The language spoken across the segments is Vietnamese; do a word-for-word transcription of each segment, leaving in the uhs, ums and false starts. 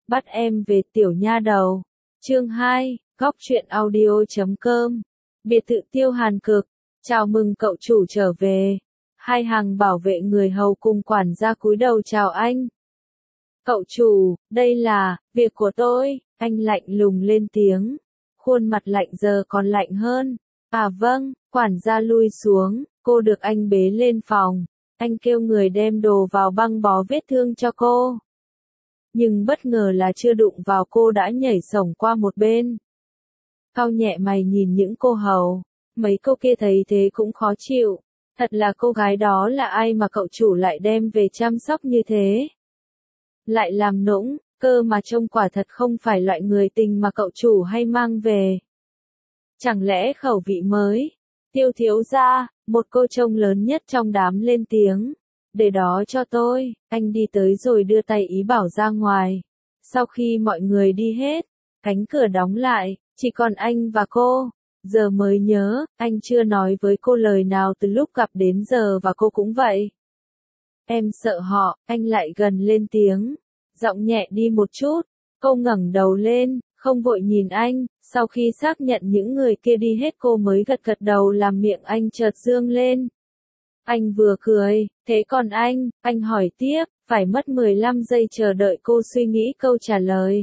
Bắt em về tiểu nha đầu. Chương hai, góc truyện audio chấm com. Biệt thự Tiêu Hàn Cực. Chào mừng cậu chủ trở về. Hai hàng bảo vệ người hầu cùng quản gia cúi đầu chào anh. Cậu chủ, đây là, việc của tôi, anh lạnh lùng lên tiếng. Khuôn mặt lạnh giờ còn lạnh hơn. À vâng, quản gia lui xuống, cô được anh bế lên phòng. Anh kêu người đem đồ vào băng bó vết thương cho cô. Nhưng bất ngờ là chưa đụng vào cô đã nhảy xổng qua một bên. Cau nhẹ mày nhìn những cô hầu, mấy cô kia thấy thế cũng khó chịu. Thật là cô gái đó là ai mà cậu chủ lại đem về chăm sóc như thế? Lại làm nũng, cơ mà trông quả thật không phải loại người tình mà cậu chủ hay mang về. Chẳng lẽ khẩu vị mới? Tiêu thiếu gia, một cô trông lớn nhất trong đám lên tiếng. Để đó cho tôi, anh đi tới rồi đưa tay ý bảo ra ngoài. Sau khi mọi người đi hết, cánh cửa đóng lại, chỉ còn anh và cô. Giờ mới nhớ, anh chưa nói với cô lời nào từ lúc gặp đến giờ và cô cũng vậy. Em sợ họ, anh lại gần lên tiếng. Giọng nhẹ đi một chút, cô ngẩng đầu lên, không vội nhìn anh, sau khi xác nhận những người kia đi hết cô mới gật gật đầu làm miệng anh chợt dương lên. Anh vừa cười, thế còn anh, anh hỏi tiếp, phải mất mười lăm giây chờ đợi cô suy nghĩ câu trả lời.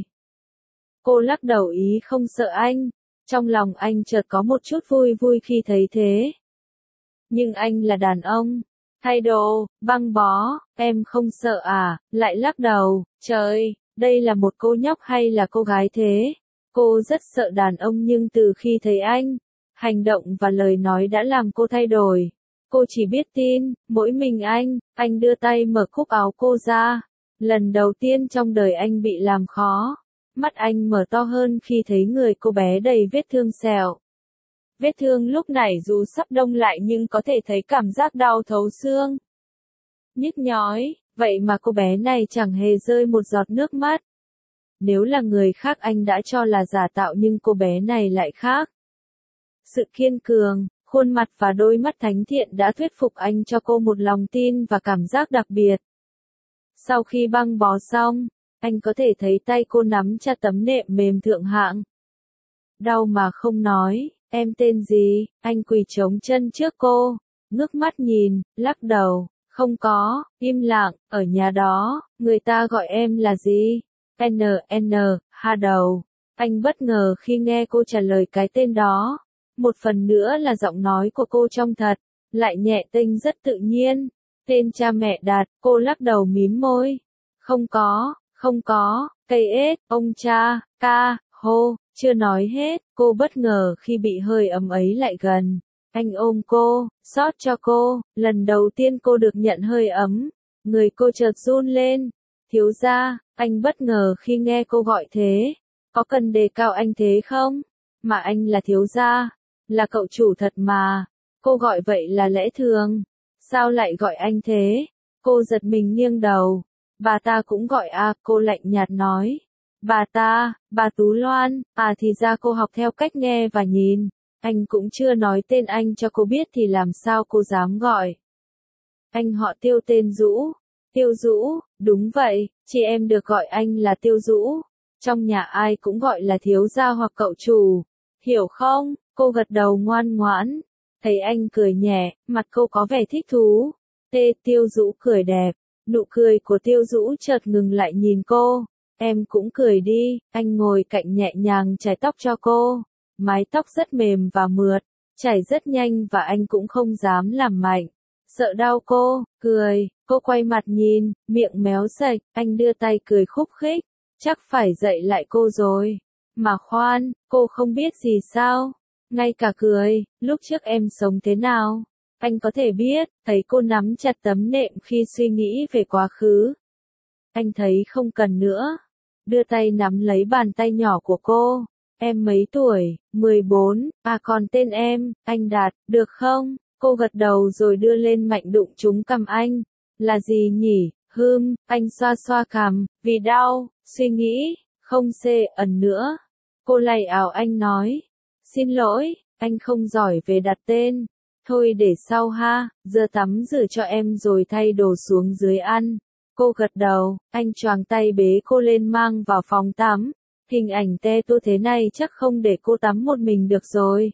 Cô lắc đầu ý không sợ anh, trong lòng anh chợt có một chút vui vui khi thấy thế. Nhưng anh là đàn ông, thay đồ, băng bó, em không sợ à, lại lắc đầu, trời, đây là một cô nhóc hay là cô gái thế? Cô rất sợ đàn ông nhưng từ khi thấy anh, hành động và lời nói đã làm cô thay đổi. Cô chỉ biết tin, mỗi mình anh, anh đưa tay mở cúc áo cô ra. Lần đầu tiên trong đời anh bị làm khó. Mắt anh mở to hơn khi thấy người cô bé đầy vết thương sẹo. Vết thương lúc này dù sắp đông lại nhưng có thể thấy cảm giác đau thấu xương. Nhức nhói, vậy mà cô bé này chẳng hề rơi một giọt nước mắt. Nếu là người khác anh đã cho là giả tạo nhưng cô bé này lại khác. Sự kiên cường, khuôn mặt và đôi mắt thánh thiện đã thuyết phục anh cho cô một lòng tin và cảm giác đặc biệt. Sau khi băng bó xong, anh có thể thấy tay cô nắm chặt tấm nệm mềm thượng hạng. Đau mà không nói, em tên gì? Anh quỳ trống chân trước cô, ngước mắt nhìn, lắc đầu, không có, im lặng, ở nhà đó, người ta gọi em là gì? en en, ha đầu. Anh bất ngờ khi nghe cô trả lời cái tên đó. Một phần nữa là giọng nói của cô trông thật, lại nhẹ tênh rất tự nhiên. Tên cha mẹ đặt, cô lắc đầu mím môi. Không có, không có, cây ếch, ông cha, ca, hô, chưa nói hết, cô bất ngờ khi bị hơi ấm ấy lại gần. Anh ôm cô, xót cho cô, lần đầu tiên cô được nhận hơi ấm. Người cô chợt run lên. Thiếu gia, anh bất ngờ khi nghe cô gọi thế. Có cần đề cao anh thế không? Mà anh là thiếu gia, là cậu chủ thật mà. Cô gọi vậy là lẽ thường. Sao lại gọi anh thế? Cô giật mình nghiêng đầu. Bà ta cũng gọi à, cô lạnh nhạt nói. Bà ta, bà Tú Loan, à thì ra cô học theo cách nghe và nhìn. Anh cũng chưa nói tên anh cho cô biết thì làm sao cô dám gọi. Anh họ Tiêu tên Dũ. Tiêu Dũ, đúng vậy, chị em được gọi anh là Tiêu Dũ. Trong nhà ai cũng gọi là thiếu gia hoặc cậu chủ. Hiểu không? Cô gật đầu ngoan ngoãn. Thấy anh cười nhẹ, mặt cô có vẻ thích thú. Tê Tiêu Dũ cười đẹp. Nụ cười của Tiêu Dũ chợt ngừng lại nhìn cô. Em cũng cười đi, anh ngồi cạnh nhẹ nhàng chải tóc cho cô. Mái tóc rất mềm và mượt, chảy rất nhanh và anh cũng không dám làm mạnh. Sợ đau cô, cười, cô quay mặt nhìn, miệng méo sạch, anh đưa tay cười khúc khích. Chắc phải dạy lại cô rồi. Mà khoan, cô không biết gì sao? Ngay cả cười, lúc trước em sống thế nào? Anh có thể biết, thấy cô nắm chặt tấm nệm khi suy nghĩ về quá khứ. Anh thấy không cần nữa. Đưa tay nắm lấy bàn tay nhỏ của cô. Em mấy tuổi? mười bốn, à còn tên em, anh Đạt, được không? Cô gật đầu rồi đưa lên mạnh đụng trúng cằm anh. Là gì nhỉ? Hưm, anh xoa xoa cằm, vì đau, suy nghĩ, không xê ẩn nữa. Cô lay ảo anh nói. Xin lỗi, anh không giỏi về đặt tên. Thôi để sau ha, giờ tắm rửa cho em rồi thay đồ xuống dưới ăn. Cô gật đầu, anh choàng tay bế cô lên mang vào phòng tắm. Hình ảnh te tua thế này chắc không để cô tắm một mình được rồi.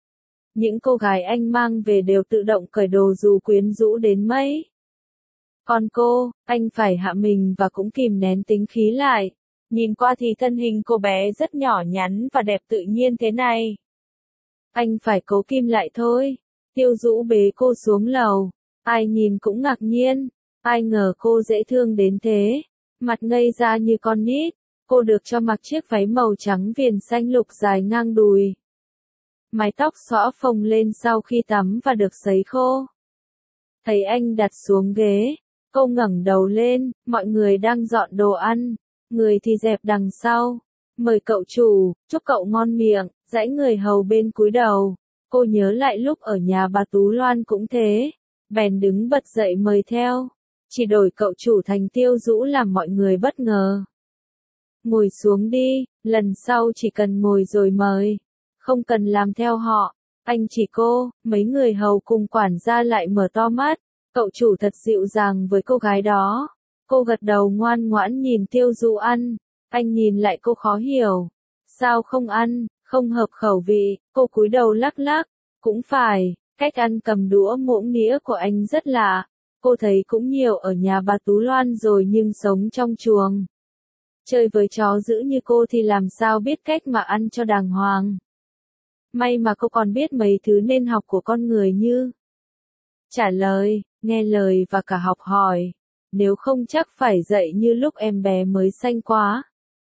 Những cô gái anh mang về đều tự động cởi đồ dù quyến rũ đến mấy. Còn cô, anh phải hạ mình và cũng kìm nén tính khí lại. Nhìn qua thì thân hình cô bé rất nhỏ nhắn và đẹp tự nhiên thế này. Anh phải cố kìm lại thôi. Tiêu Dũ bế cô xuống lầu. Ai nhìn cũng ngạc nhiên. Ai ngờ cô dễ thương đến thế. Mặt ngây ra như con nít. Cô được cho mặc chiếc váy màu trắng viền xanh lục dài ngang đùi. Mái tóc xõa phồng lên sau khi tắm và được sấy khô. Thấy anh đặt xuống ghế. Cô ngẩng đầu lên, mọi người đang dọn đồ ăn. Người thì dẹp đằng sau. Mời cậu chủ, chúc cậu ngon miệng, dãy người hầu bên cúi đầu. Cô nhớ lại lúc ở nhà bà Tú Loan cũng thế. Bèn đứng bật dậy mời theo. Chỉ đổi cậu chủ thành Tiêu Dũ làm mọi người bất ngờ. Ngồi xuống đi, lần sau chỉ cần ngồi rồi mời. Không cần làm theo họ. Anh chỉ cô, mấy người hầu cùng quản gia lại mở to mắt. Cậu chủ thật dịu dàng với cô gái đó. Cô gật đầu ngoan ngoãn nhìn Tiêu Dũ ăn. Anh nhìn lại cô khó hiểu. Sao không ăn, không hợp khẩu vị, cô cúi đầu lắc lắc. Cũng phải, cách ăn cầm đũa muỗng nĩa của anh rất lạ. Cô thấy cũng nhiều ở nhà bà Tú Loan rồi nhưng sống trong chuồng. Chơi với chó dữ như cô thì làm sao biết cách mà ăn cho đàng hoàng. May mà cô còn biết mấy thứ nên học của con người như trả lời, nghe lời và cả học hỏi. Nếu không chắc phải dậy như lúc em bé mới sanh quá.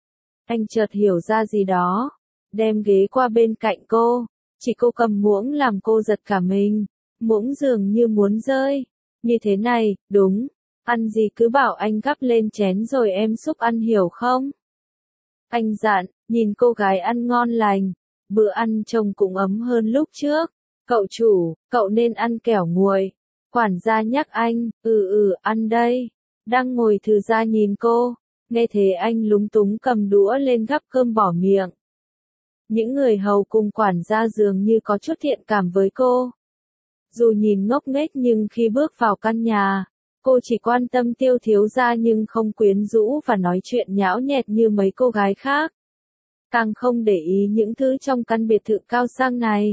Anh chợt hiểu ra gì đó. Đem ghế qua bên cạnh cô. Chỉ cô cầm muỗng làm cô giật cả mình. Muỗng dường như muốn rơi. Như thế này, đúng. Ăn gì cứ bảo anh gắp lên chén rồi em xúc ăn hiểu không? Anh dặn, nhìn cô gái ăn ngon lành. Bữa ăn trông cũng ấm hơn lúc trước. Cậu chủ, cậu nên ăn kẻo nguội. Quản gia nhắc anh, ừ ừ, ăn đây. Đang ngồi thư ra nhìn cô. Nghe thế anh lúng túng cầm đũa lên gắp cơm bỏ miệng. Những người hầu cùng quản gia dường như có chút thiện cảm với cô. Dù nhìn ngốc nghếch nhưng khi bước vào căn nhà, cô chỉ quan tâm Tiêu thiếu gia nhưng không quyến rũ và nói chuyện nhão nhẹt như mấy cô gái khác. Càng không để ý những thứ trong căn biệt thự cao sang này.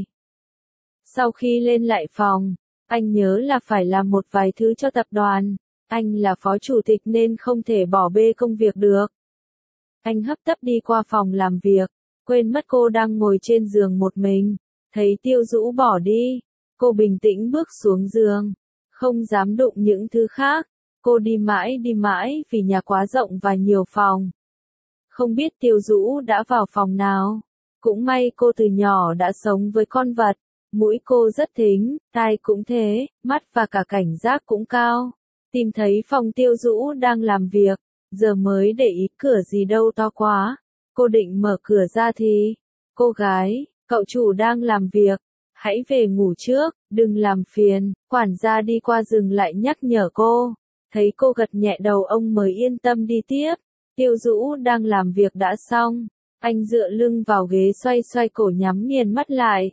Sau khi lên lại phòng, anh nhớ là phải làm một vài thứ cho tập đoàn. Anh là phó chủ tịch nên không thể bỏ bê công việc được. Anh hấp tấp đi qua phòng làm việc, quên mất cô đang ngồi trên giường một mình. Thấy Tiêu Dũ bỏ đi, cô bình tĩnh bước xuống giường, không dám đụng những thứ khác. Cô đi mãi đi mãi vì nhà quá rộng và nhiều phòng. Không biết Tiêu Dũ đã vào phòng nào. Cũng may cô từ nhỏ đã sống với con vật. Mũi cô rất thính, tai cũng thế, mắt và cả cảnh giác cũng cao. Tìm thấy phòng Tiêu Dũ đang làm việc, giờ mới để ý cửa gì đâu to quá. Cô định mở cửa ra thì, cô gái, cậu chủ đang làm việc, hãy về ngủ trước, đừng làm phiền. Quản gia đi qua dừng lại nhắc nhở cô. Thấy cô gật nhẹ đầu ông mới yên tâm đi tiếp. Tiêu Dũ đang làm việc đã xong. Anh dựa lưng vào ghế xoay xoay cổ nhắm nghiền mắt lại.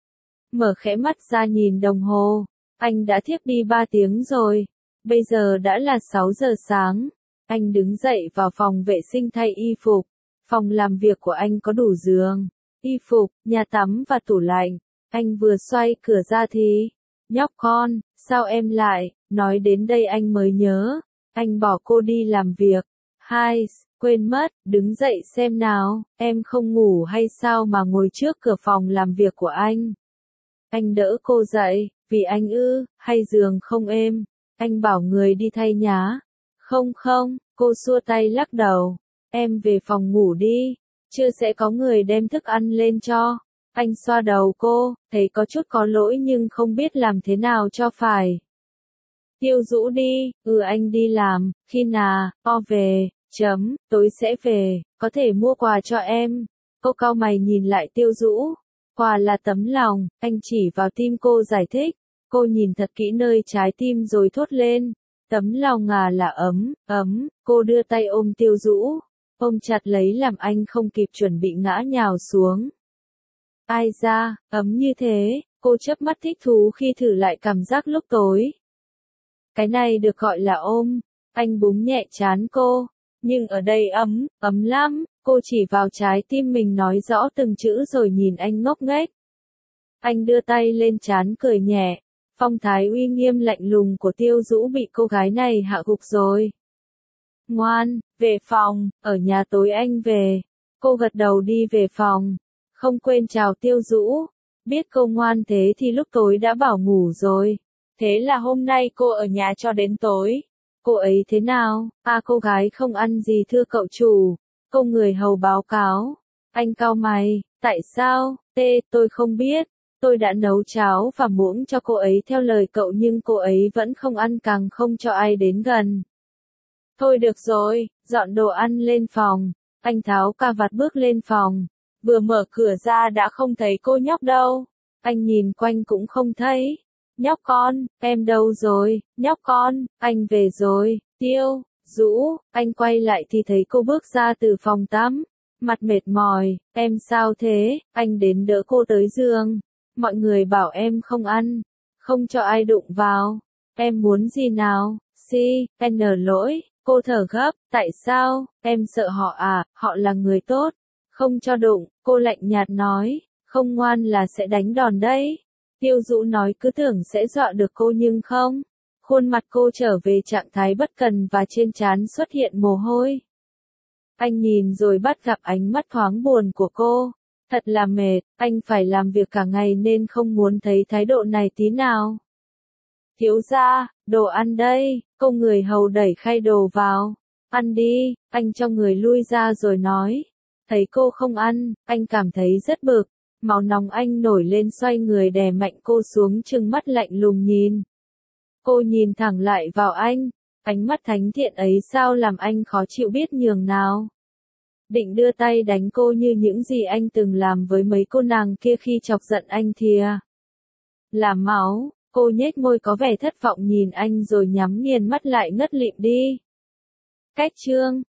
Mở khẽ mắt ra nhìn đồng hồ. Anh đã thiếp đi ba tiếng rồi. Bây giờ đã là sáu giờ sáng. Anh đứng dậy vào phòng vệ sinh thay y phục. Phòng làm việc của anh có đủ giường, y phục, nhà tắm và tủ lạnh. Anh vừa xoay cửa ra thì, nhóc con, sao em lại, nói đến đây anh mới nhớ. Anh bỏ cô đi làm việc. Hai, quên mất, đứng dậy xem nào, em không ngủ hay sao mà ngồi trước cửa phòng làm việc của anh. Anh đỡ cô dậy, vì anh ư, hay giường không êm. Anh bảo người đi thay nhá. Không không, cô xua tay lắc đầu. Em về phòng ngủ đi, chưa sẽ có người đem thức ăn lên cho. Anh xoa đầu cô, thấy có chút có lỗi nhưng không biết làm thế nào cho phải. Tiêu Dũ đi, ừ anh đi làm, khi nào, o về, chấm, tối sẽ về, có thể mua quà cho em. Cô cau mày nhìn lại Tiêu Dũ. Quà là tấm lòng, anh chỉ vào tim cô giải thích. Cô nhìn thật kỹ nơi trái tim rồi thốt lên. Tấm lòng à là ấm, ấm, cô đưa tay ôm Tiêu Dũ. Ôm chặt lấy làm anh không kịp chuẩn bị ngã nhào xuống. Ai da, ấm như thế, cô chớp mắt thích thú khi thử lại cảm giác lúc tối. Cái này được gọi là ôm. Anh búng nhẹ trán cô. Nhưng ở đây ấm, ấm lắm, cô chỉ vào trái tim mình nói rõ từng chữ rồi nhìn anh ngốc nghếch. Anh đưa tay lên trán cười nhẹ, phong thái uy nghiêm lạnh lùng của Tiêu Dũ bị cô gái này hạ gục rồi. Ngoan, về phòng, ở nhà tối anh về. Cô gật đầu đi về phòng, không quên chào Tiêu Dũ. Biết cô ngoan thế thì lúc tối đã bảo ngủ rồi. Thế là hôm nay cô ở nhà cho đến tối. Cô ấy thế nào? À, cô gái không ăn gì thưa cậu chủ. Cô người hầu báo cáo. Anh cau mày, tại sao? Tê, tôi không biết. Tôi đã nấu cháo và muỗng cho cô ấy theo lời cậu nhưng cô ấy vẫn không ăn, càng không cho ai đến gần. Thôi được rồi, dọn đồ ăn lên phòng. Anh tháo cà vạt bước lên phòng. Vừa mở cửa ra đã không thấy cô nhóc đâu. Anh nhìn quanh cũng không thấy. Nhóc con, em đâu rồi? Nhóc con, anh về rồi. Tiêu Dũ, anh quay lại thì thấy cô bước ra từ phòng tắm. Mặt mệt mỏi, em sao thế? Anh đến đỡ cô tới giường. Mọi người bảo em không ăn, không cho ai đụng vào. Em muốn gì nào? Si, N lỗi, cô thở gấp, tại sao? Em sợ họ à, họ là người tốt. Không cho đụng, cô lạnh nhạt nói, không ngoan là sẽ đánh đòn đấy. Tiêu Dũ nói cứ tưởng sẽ dọa được cô nhưng không. Khuôn mặt cô trở về trạng thái bất cần và trên trán xuất hiện mồ hôi. Anh nhìn rồi bắt gặp ánh mắt thoáng buồn của cô. Thật là mệt, anh phải làm việc cả ngày nên không muốn thấy thái độ này tí nào. Thiếu gia, đồ ăn đây, cô người hầu đẩy khay đồ vào. Ăn đi, anh cho người lui ra rồi nói. Thấy cô không ăn, anh cảm thấy rất bực. Máu nóng anh nổi lên, xoay người đè mạnh cô xuống, trừng mắt lạnh lùng nhìn. Cô nhìn thẳng lại vào anh, ánh mắt thánh thiện ấy sao làm anh khó chịu biết nhường nào. Định đưa tay đánh cô như những gì anh từng làm với mấy cô nàng kia khi chọc giận anh thìa. Làm máu, cô nhếch môi có vẻ thất vọng nhìn anh rồi nhắm nghiền mắt lại ngất lịm đi. Cách chương